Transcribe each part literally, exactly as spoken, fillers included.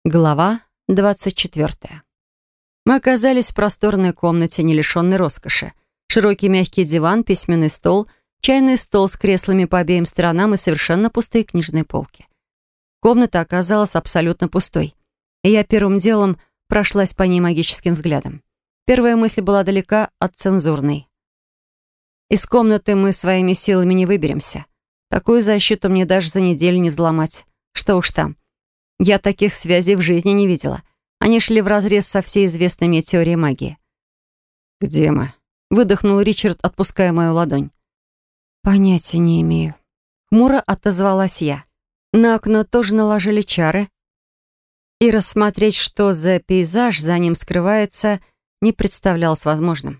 Глава двадцать четвёртая. Мы оказались в просторной комнате, не лишенной роскоши. Широкий мягкий диван, письменный стол, чайный стол с креслами по обеим сторонам и совершенно пустые книжные полки. Комната оказалась абсолютно пустой, и я первым делом прошлась по ней магическим взглядом. Первая мысль была далека от цензурной. Из комнаты мы своими силами не выберемся. Такую защиту мне даже за неделю не взломать. Что уж там. Я таких связей в жизни не видела. Они шли вразрез со всей известной мне теорией магии. «Где мы?» — выдохнул Ричард, отпуская мою ладонь. «Понятия не имею». Хмуро отозвалась я. На окно тоже наложили чары, и рассмотреть, что за пейзаж за ним скрывается, не представлялось возможным.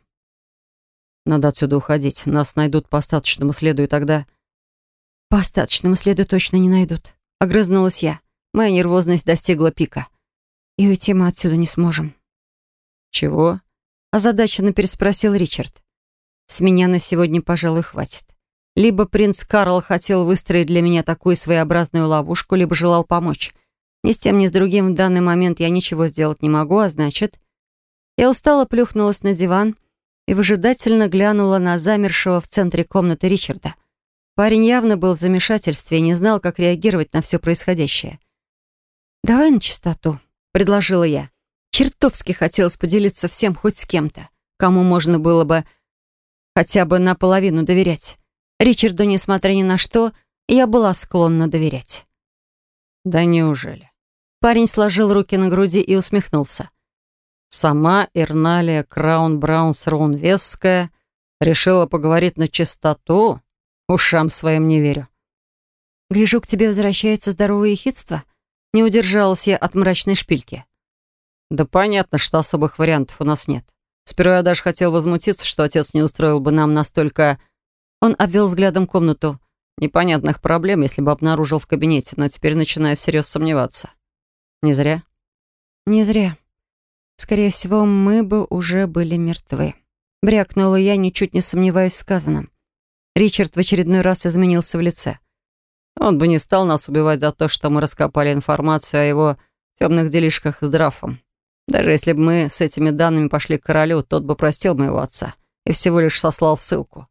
«Надо отсюда уходить. Нас найдут по остаточному следу, и тогда...» «По остаточному следу точно не найдут», — огрызнулась я. Моя нервозность достигла пика. И уйти мы отсюда не сможем. «Чего?» — озадаченно переспросил Ричард. «С меня на сегодня, пожалуй, хватит. Либо принц Карл хотел выстроить для меня такую своеобразную ловушку, либо желал помочь. Ни с тем, ни с другим в данный момент я ничего сделать не могу, а значит...» Я устало плюхнулась на диван и выжидательно глянула на замершего в центре комнаты Ричарда. Парень явно был в замешательстве и не знал, как реагировать на все происходящее. «Давай на чистоту», — предложила я. Чертовски хотелось поделиться всем хоть с кем-то, кому можно было бы хотя бы наполовину доверять. Ричарду, несмотря ни на что, я была склонна доверять. «Да неужели?» Парень сложил руки на груди и усмехнулся. «Сама Ирналия Краун-Браунс-Роун-Весская решила поговорить на чистоту? Ушам своим не верю». «Гляжу, к тебе возвращается здоровое ехидство». Не удержалась я от мрачной шпильки. «Да понятно, что особых вариантов у нас нет. Сперва я даже хотел возмутиться, что отец не устроил бы нам настолько...» Он обвел взглядом комнату. «Непонятных проблем, если бы обнаружил в кабинете, но теперь начинаю всерьез сомневаться. Не зря?» «Не зря. Скорее всего, мы бы уже были мертвы». Брякнула я, ничуть не сомневаясь в сказанном. Ричард в очередной раз изменился в лице. «Он бы не стал нас убивать за то, что мы раскопали информацию о его темных делишках с Драфом. Даже если бы мы с этими данными пошли к королю, тот бы простил моего отца и всего лишь сослал в ссылку».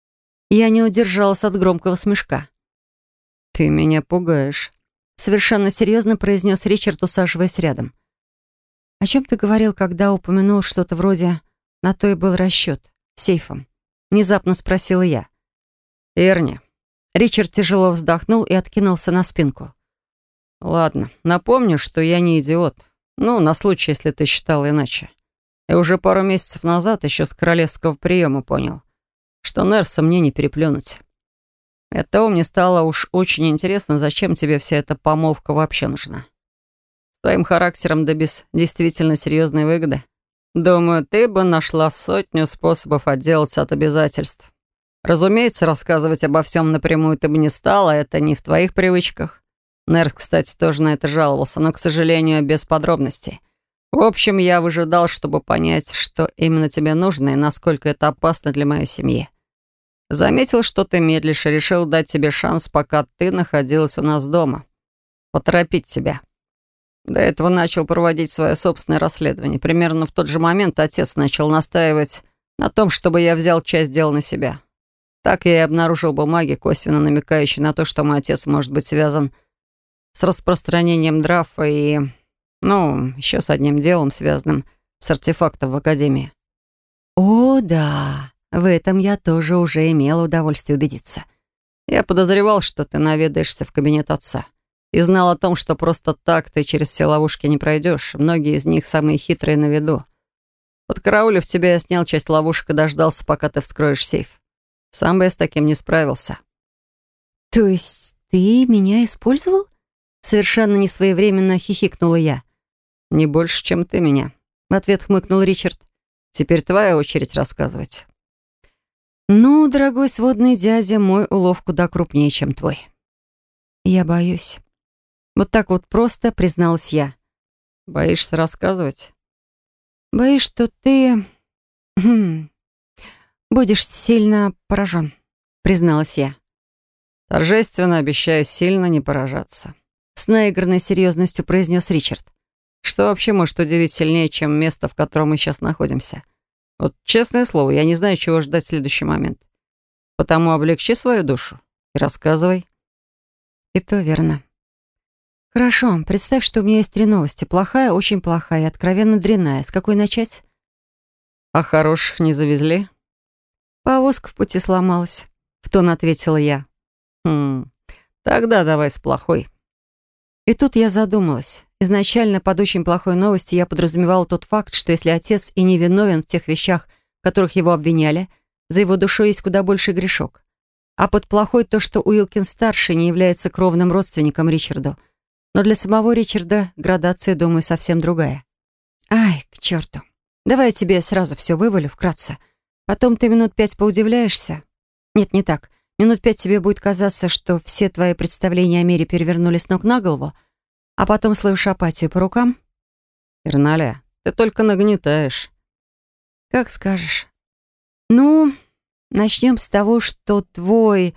Я не удержалась от громкого смешка. «Ты меня пугаешь», — совершенно серьезно произнес Ричард, усаживаясь рядом. «О чем ты говорил, когда упомянул что-то вроде «на то и был расчет» сейфом?» — внезапно спросила я. «Эрни». Ричард тяжело вздохнул и откинулся на спинку. «Ладно, напомню, что я не идиот. Ну, на случай, если ты считал иначе. И уже пару месяцев назад, еще с королевского приема, понял, что Нерса мне не переплюнуть. И оттого мне стало уж очень интересно, зачем тебе вся эта помолвка вообще нужна. С твоим характером да без действительно серьезной выгоды. Думаю, ты бы нашла сотню способов отделаться от обязательств. Разумеется, рассказывать обо всем напрямую ты бы не стала, это не в твоих привычках. Нерс, кстати, тоже на это жаловался, но, к сожалению, без подробностей. В общем, я выжидал, чтобы понять, что именно тебе нужно и насколько это опасно для моей семьи. Заметил, что ты медлишь, и решил дать тебе шанс, пока ты находилась у нас дома. Поторопить тебя. До этого начал проводить свое собственное расследование. Примерно в тот же момент отец начал настаивать на том, чтобы я взял часть дела на себя. Так я и обнаружил бумаги, косвенно намекающие на то, что мой отец может быть связан с распространением Драфа и, ну, еще с одним делом, связанным с артефактом в Академии. «О, да, в этом я тоже уже имела удовольствие убедиться. Я подозревал, что ты наведаешься в кабинет отца. И знал о том, что просто так ты через все ловушки не пройдешь. Многие из них самые хитрые на виду. Подкараулив тебя, я снял часть ловушек и дождался, пока ты вскроешь сейф. Сам бы я с таким не справился». «То есть ты меня использовал?» Совершенно несвоевременно хихикнула я. «Не больше, чем ты меня», — в ответ хмыкнул Ричард. «Теперь твоя очередь рассказывать». «Ну, дорогой сводный дядя, мой улов куда крупнее, чем твой». «Я боюсь». Вот так вот просто призналась я. «Боишься рассказывать?» «Боюсь, что ты... Хм, будешь сильно поражен», призналась я. «Торжественно обещаю сильно не поражаться», с наигранной серьезностью произнес Ричард. Что вообще может удивить сильнее, чем место, в котором мы сейчас находимся? Вот честное слово, я не знаю, чего ждать в следующий момент. Потому облегчи свою душу и рассказывай. И то верно. Хорошо, представь, что у меня есть три новости. Плохая, очень плохая и откровенно дрянная. С какой начать? А хороших не завезли? Повозка в пути сломалась. В тон ответила я. Хм, тогда давай с плохой. И тут я задумалась. Изначально под очень плохой новостью я подразумевала тот факт, что если отец и не виновен в тех вещах, в которых его обвиняли, за его душой есть куда больше грешок. А под плохой то, что Уилкинс-старший не является кровным родственником Ричарду. Но для самого Ричарда градация, думаю, совсем другая. Ай, к черту. Давай я тебе сразу все вывалю вкратце. Потом ты минут пять поудивляешься. Нет, не так. Минут пять тебе будет казаться, что все твои представления о мире перевернулись с ног на голову, а потом словишь апатию по рукам. Ирналя, ты только нагнетаешь. Как скажешь. Ну, начнем с того, что твой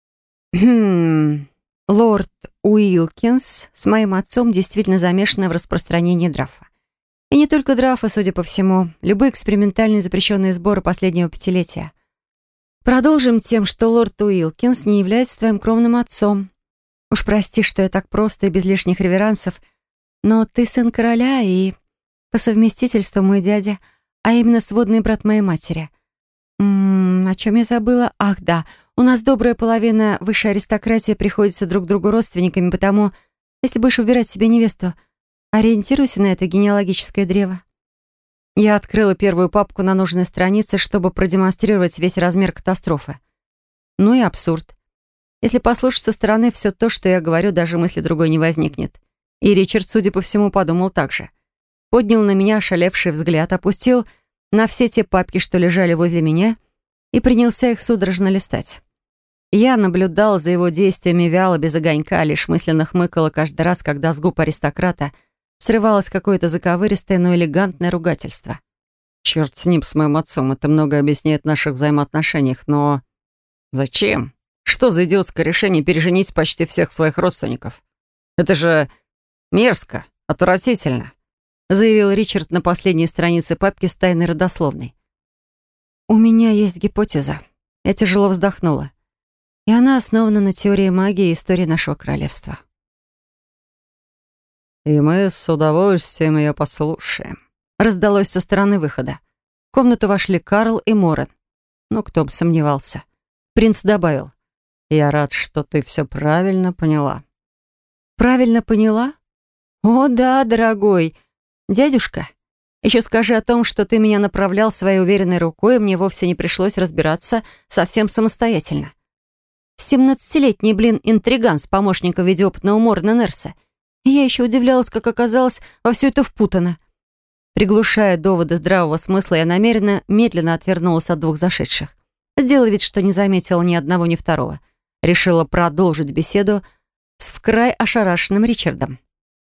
лорд Уилкинс с моим отцом действительно замешаны в распространении драфа. И не только драфа, судя по всему, любые экспериментальные запрещенные сборы последнего пятилетия. Продолжим тем, что лорд Уилкинс не является твоим кровным отцом. Уж прости, что я так просто и без лишних реверансов, но ты сын короля и по совместительству мой дядя, а именно сводный брат моей матери. М-м, о чем я забыла? Ах, да, у нас добрая половина высшей аристократии приходится друг другу родственниками, потому, если будешь выбирать себе невесту, ориентируйся на это генеалогическое древо. Я открыла первую папку на нужной странице, чтобы продемонстрировать весь размер катастрофы. Ну и абсурд. Если послушать со стороны все то, что я говорю, даже мысли другой не возникнет. И Ричард, судя по всему, подумал так же. Поднял на меня ошалевший взгляд, опустил на все те папки, что лежали возле меня, и принялся их судорожно листать. Я наблюдала за его действиями вяло, без огонька, лишь мысленно хмыкала каждый раз, когда с губ аристократа срывалось какое-то заковыристое, но элегантное ругательство. Черт с ним, с моим отцом, это многое объясняет в наших взаимоотношениях, но... Зачем? Что за идиотское решение переженить почти всех своих родственников? Это же мерзко, отвратительно, заявил Ричард на последней странице папки с тайной родословной. У меня есть гипотеза. Я тяжело вздохнула. И она основана на теории магии и истории нашего королевства. «И мы с удовольствием ее послушаем», — раздалось со стороны выхода. В комнату вошли Карл и Морен. Ну, кто бы сомневался. Принц добавил: «Я рад, что ты все правильно поняла». «Правильно поняла? О, да, дорогой. Дядюшка, еще скажи о том, что ты меня направлял своей уверенной рукой, и мне вовсе не пришлось разбираться совсем самостоятельно. Семнадцатилетний, блин, интриган с помощником в виде опытного Морна Нерса. И я еще удивлялась, как оказалось, во все это впутано». Приглушая доводы здравого смысла, я намеренно медленно отвернулась от двух зашедших. Сделала вид, что не заметила ни одного, ни второго. Решила продолжить беседу с вкрай ошарашенным Ричардом.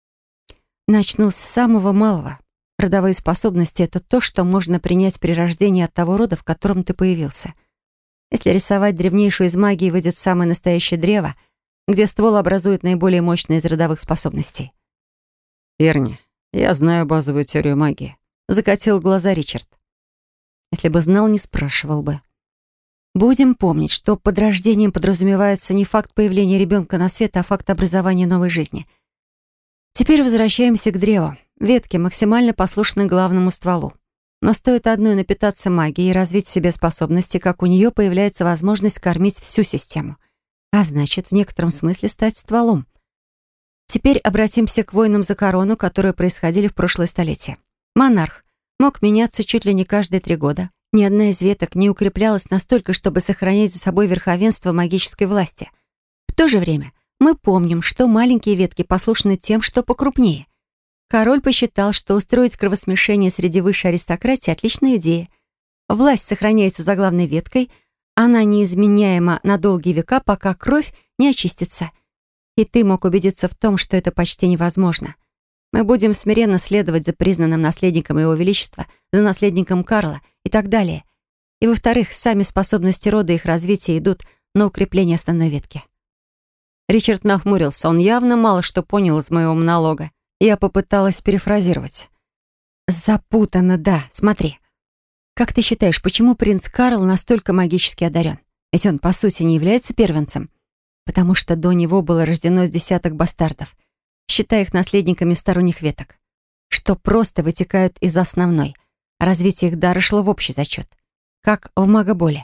Начну с самого малого. Родовые способности — это то, что можно принять при рождении от того рода, в котором ты появился. Если рисовать древнейшую из магии, выйдет самое настоящее древо, где ствол образует наиболее мощные из родовых способностей. «Верни, я знаю базовую теорию магии», — закатил глаза Ричард. Если бы знал, не спрашивал бы. Будем помнить, что под рождением подразумевается не факт появления ребенка на свет, а факт образования новой жизни. Теперь возвращаемся к древу. Ветки максимально послушны главному стволу. Но стоит одной напитаться магией и развить в себе способности, как у нее появляется возможность кормить всю систему. А значит, в некотором смысле стать стволом. Теперь обратимся к войнам за корону, которые происходили в прошлое столетие. Монарх мог меняться чуть ли не каждые три года. Ни одна из веток не укреплялась настолько, чтобы сохранять за собой верховенство магической власти. В то же время мы помним, что маленькие ветки послушны тем, что покрупнее. Король посчитал, что устроить кровосмешение среди высшей аристократии — отличная идея. Власть сохраняется за главной веткой, она неизменяема на долгие века, пока кровь не очистится. И ты мог убедиться в том, что это почти невозможно. Мы будем смиренно следовать за признанным наследником Его Величества, за наследником Карла и так далее. И, во-вторых, сами способности рода и их развития идут на укрепление основной ветки. Ричард нахмурился. Он явно мало что понял из моего монолога. Я попыталась перефразировать. Запутанно, да, смотри. Как ты считаешь, почему принц Карл настолько магически одарен? Ведь он, по сути, не является первенцем. Потому что до него было рождено с десяток бастардов, считая их наследниками сторонних веток, что просто вытекают из основной. Развитие их дара шло в общий зачет. Как в магоболе.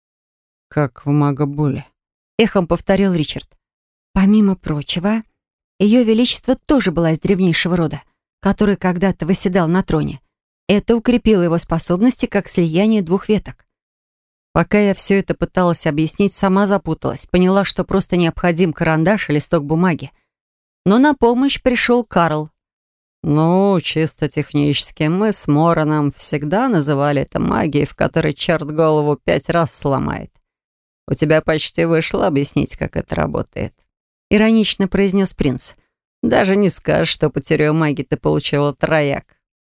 «Как в магоболе», — эхом повторил Ричард. Помимо прочего, ее величество тоже была из древнейшего рода, который когда-то восседал на троне. Это укрепило его способности как слияние двух веток. Пока я все это пыталась объяснить, сама запуталась, поняла, что просто необходим карандаш и листок бумаги. Но на помощь пришел Карл. «Ну, чисто технически, мы с Мораном всегда называли это магией, в которой черт голову пять раз сломает. У тебя почти вышло объяснить, как это работает», — иронично произнес принц. «Даже не скажешь, что по теории магии ты получила трояк».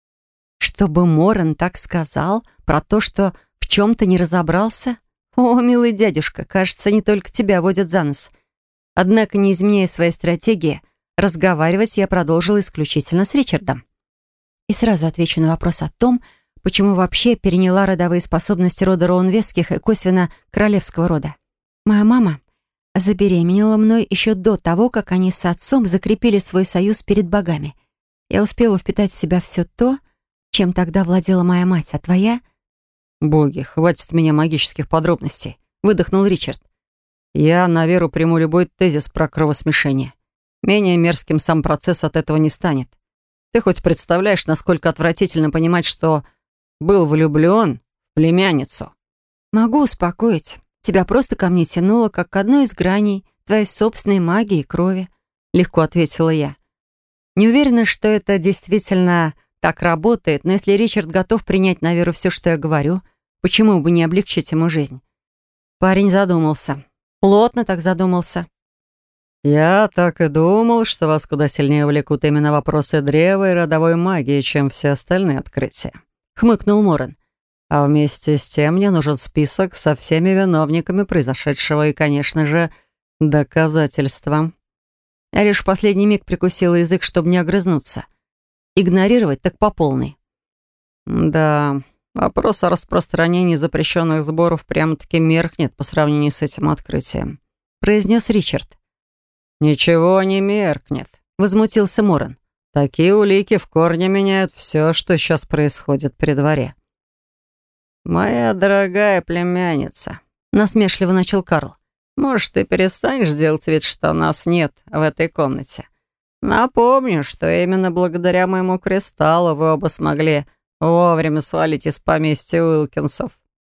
Чтобы Моран так сказал про то, что в чем-то не разобрался? О, милый дядюшка, кажется, не только тебя водят за нос. Однако, не изменяя своей стратегии, разговаривать я продолжила исключительно с Ричардом. И сразу отвечу на вопрос о том, почему вообще переняла родовые способности рода Роунвесских и косвенно королевского рода. Моя мама забеременела мной еще до того, как они с отцом закрепили свой союз перед богами. Я успела впитать в себя все то, чем тогда владела моя мать, а твоя... «Боги, хватит с меня магических подробностей», — выдохнул Ричард. «Я на веру приму любой тезис про кровосмешение. Менее мерзким сам процесс от этого не станет. Ты хоть представляешь, насколько отвратительно понимать, что был влюблен в племянницу?» «Могу успокоить. Тебя просто ко мне тянуло, как к одной из граней твоей собственной магии и крови», — легко ответила я. Не уверена, что это действительно так работает, но если Ричард готов принять на веру все, что я говорю, почему бы не облегчить ему жизнь? Парень задумался. Плотно так задумался. «Я так и думал, что вас куда сильнее увлекут именно вопросы древа и родовой магии, чем все остальные открытия», — хмыкнул Моран. «А вместе с тем мне нужен список со всеми виновниками произошедшего и, конечно же, доказательства». Я лишь в последний миг прикусила язык, чтобы не огрызнуться. Игнорировать так по полной. «Да, вопрос о распространении запрещенных сборов прямо-таки меркнет по сравнению с этим открытием», — произнес Ричард. «Ничего не меркнет», — возмутился Моран. «Такие улики в корне меняют все, что сейчас происходит при дворе». «Моя дорогая племянница», — насмешливо начал Карл, «может, ты перестанешь делать вид, что нас нет в этой комнате? Напомню, что именно благодаря моему кристаллу вы оба смогли вовремя свалить из поместья Уилкинсов».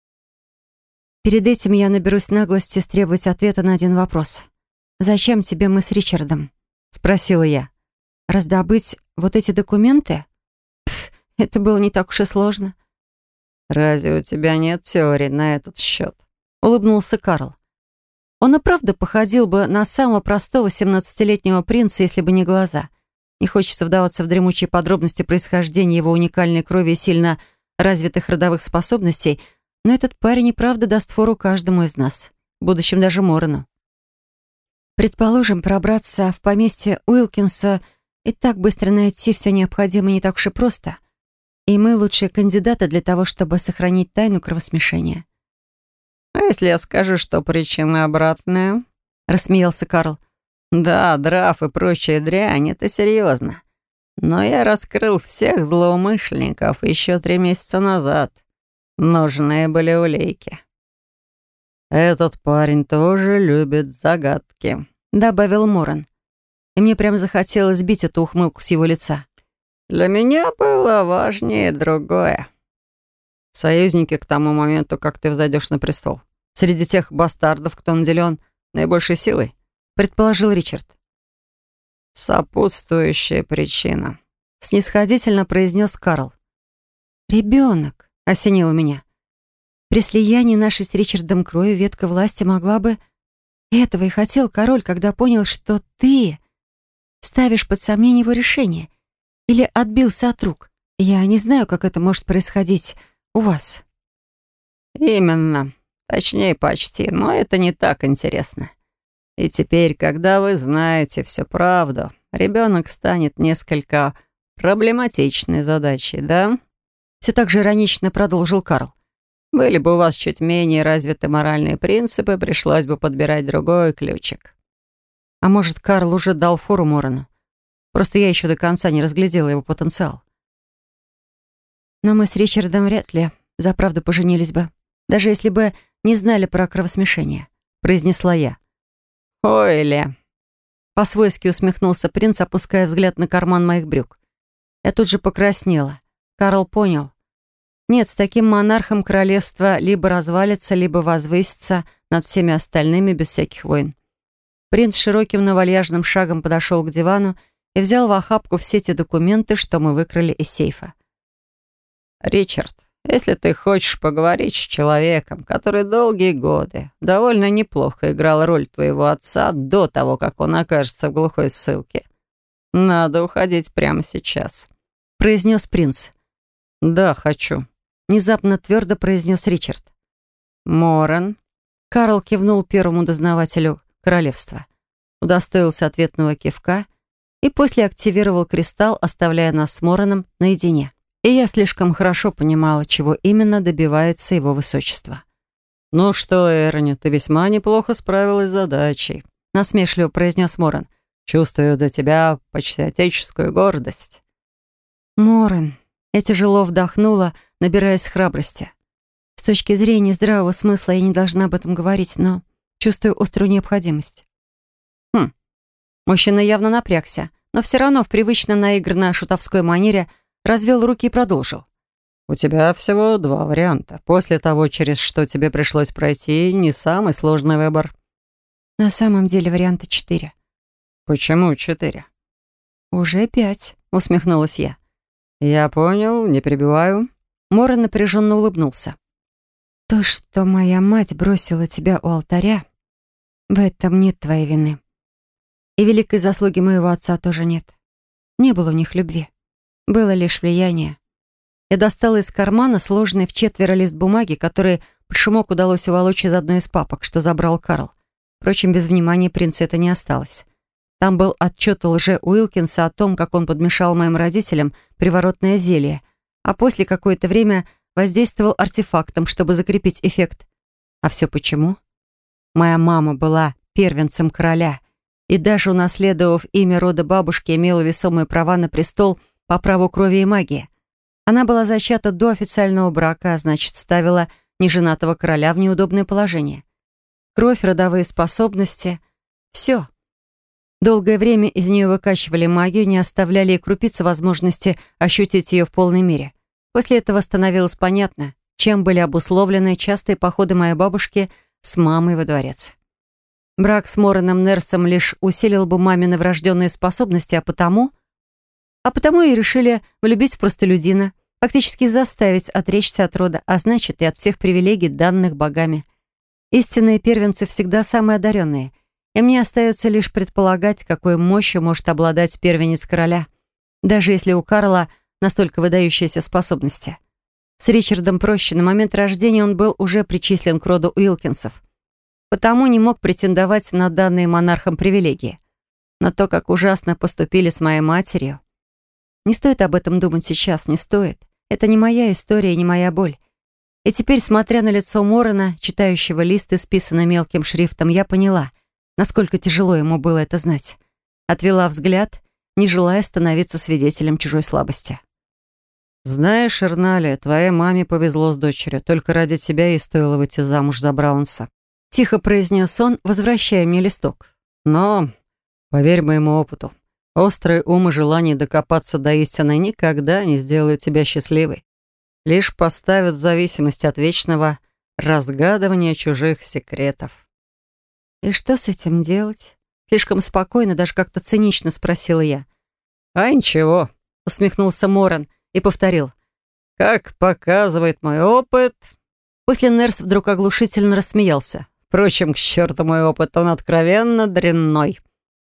Перед этим я наберусь наглости требовать ответа на один вопрос. «Зачем тебе мы с Ричардом?» — спросила я. «Раздобыть вот эти документы? Пф, это было не так уж и сложно». «Разве у тебя нет теорий на этот счет?» — улыбнулся Карл. Он и правда походил бы на самого простого семнадцатилетнего принца, если бы не глаза. Не хочется вдаваться в дремучие подробности происхождения его уникальной крови и сильно развитых родовых способностей, но этот парень и правда даст фору каждому из нас, в будущем даже Морану. Предположим, пробраться в поместье Уилкинса и так быстро найти все необходимое не так уж и просто. И мы лучшие кандидаты для того, чтобы сохранить тайну кровосмешения. «А если я скажу, что причина обратная?» — рассмеялся Карл. «Да, драф и прочая дрянь — это серьезно. Но я раскрыл всех злоумышленников еще три месяца назад. Нужны были улики». «Этот парень тоже любит загадки», — добавил Моран. И мне прям захотелось сбить эту ухмылку с его лица. «Для меня было важнее другое. Союзники к тому моменту, как ты взойдешь на престол. Среди тех бастардов, кто наделен наибольшей силой», — предположил Ричард. «Сопутствующая причина», — снисходительно произнес Карл. «Ребенок», — осенило меня. «При слиянии нашей с Ричардом крови ветка власти могла бы...» Этого и хотел король, когда понял, что ты ставишь под сомнение его решение или отбился от рук. Я не знаю, как это может происходить у вас. «Именно. Точнее, почти. Но это не так интересно. И теперь, когда вы знаете всю правду, ребенок станет несколько проблематичной задачей, да?» Все так же иронично продолжил Карл. «Были бы у вас чуть менее развиты моральные принципы, пришлось бы подбирать другой ключик». А может, Карл уже дал фору Морану? Просто я еще до конца не разглядела его потенциал. Но мы с Ричардом вряд ли за правду поженились бы, даже если бы не знали про кровосмешение, произнесла я. «Ой, Ле!» По-свойски усмехнулся принц, опуская взгляд на карман моих брюк. Я тут же покраснела. Карл понял. Нет, с таким монархом королевство либо развалится, либо возвысится над всеми остальными без всяких войн. Принц широким, но вальяжным шагом подошел к дивану и взял в охапку все те документы, что мы выкрали из сейфа. «Ричард, если ты хочешь поговорить с человеком, который долгие годы довольно неплохо играл роль твоего отца до того, как он окажется в глухой ссылке, надо уходить прямо сейчас», — произнес принц. «Да, хочу», — внезапно твердо произнес Ричард. «Моран», — Карл кивнул первому дознавателю королевства, удостоился ответного кивка и после активировал кристалл, оставляя нас с Мораном наедине. И я слишком хорошо понимала, чего именно добивается его высочество. «Ну что, Эрни, ты весьма неплохо справилась с задачей», — насмешливо произнес Моран. «Чувствую до тебя почти отеческую гордость». «Моран», — я тяжело вдохнула, набираясь храбрости. С точки зрения здравого смысла я не должна об этом говорить, но чувствую острую необходимость. Хм. Мужчина явно напрягся, но все равно в привычно наигранной шутовской манере развел руки и продолжил. «У тебя всего два варианта. После того, через что тебе пришлось пройти, не самый сложный выбор». На самом деле варианта четыре. «Почему четыре?» «Уже пять», — усмехнулась я. «Я понял, не перебиваю». Моран напряженно улыбнулся. «То, что моя мать бросила тебя у алтаря, в этом нет твоей вины. И великой заслуги моего отца тоже нет. Не было у них любви. Было лишь влияние». Я достала из кармана сложенный в четверо лист бумаги, который под шумок удалось уволочь из одной из папок, что забрал Карл. Впрочем, без внимания принца это не осталось. Там был отчет лже Уилкинса о том, как он подмешал моим родителям приворотное зелье, а после какое-то время воздействовал артефактом, чтобы закрепить эффект. А все почему? Моя мама была первенцем короля, и даже унаследовав имя рода бабушки, имела весомые права на престол по праву крови и магии. Она была зачата до официального брака, а значит, ставила неженатого короля в неудобное положение. Кровь, родовые способности — все. Долгое время из нее выкачивали магию, не оставляли и крупицы возможности ощутить ее в полной мере. После этого становилось понятно, чем были обусловлены частые походы моей бабушки с мамой во дворец. Брак с Мораном Нерсом лишь усилил бы мамины врожденные способности, а потому... А потому и решили влюбить в простолюдина, фактически заставить отречься от рода, а значит и от всех привилегий, данных богами. Истинные первенцы всегда самые одаренные, и мне остается лишь предполагать, какой мощью может обладать первенец короля, даже если у Карла настолько выдающиеся способности. С Ричардом проще, на момент рождения он был уже причислен к роду Уилкинсов, потому не мог претендовать на данные монархам привилегии. Но то, как ужасно поступили с моей матерью... Не стоит об этом думать сейчас, не стоит. Это не моя история и не моя боль. И теперь, смотря на лицо Морана, читающего лист, исписанный мелким шрифтом, я поняла, насколько тяжело ему было это знать. Отвела взгляд, не желая становиться свидетелем чужой слабости. «Знаешь, Эрналия, твоей маме повезло с дочерью. Только ради тебя ей стоило выйти замуж за Браунса». Тихо произнес он, возвращая мне листок. «Но, поверь моему опыту, острый ум и желание докопаться до истины никогда не сделают тебя счастливой. Лишь поставят в зависимость от вечного разгадывания чужих секретов». «И что с этим делать?» Слишком спокойно, даже как-то цинично спросила я. «А ничего», — усмехнулся Моран и повторил. «Как показывает мой опыт...» После Нерс вдруг оглушительно рассмеялся. «Впрочем, к черту мой опыт, он откровенно дрянной».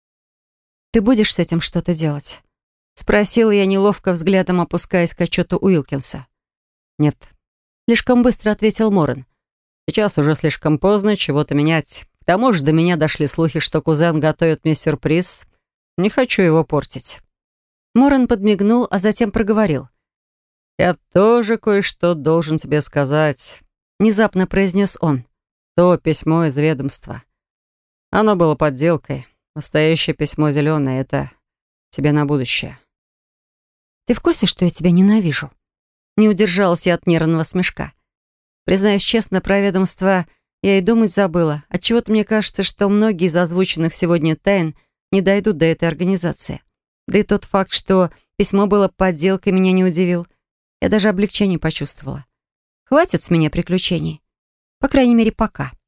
«Ты будешь с этим что-то делать?» Спросила я неловко, взглядом опускаясь к отчету Уилкинса. «Нет», — слишком быстро ответил Моран. «Сейчас уже слишком поздно чего-то менять. К тому же до меня дошли слухи, что кузен готовит мне сюрприз. Не хочу его портить». Моран подмигнул, а затем проговорил. «Я тоже кое-что должен тебе сказать», — внезапно произнес он. «То письмо из ведомства. Оно было подделкой. Настоящее письмо зеленое — это тебе на будущее». «Ты в курсе, что я тебя ненавижу?» Не удержалась я от нервного смешка. Признаюсь честно, про ведомство я и думать забыла. Отчего-то мне кажется, что многие из озвученных сегодня тайн не дойдут до этой организации. Да и тот факт, что письмо было подделкой, меня не удивил. Я даже облегчение почувствовала. Хватит с меня приключений. По крайней мере, пока.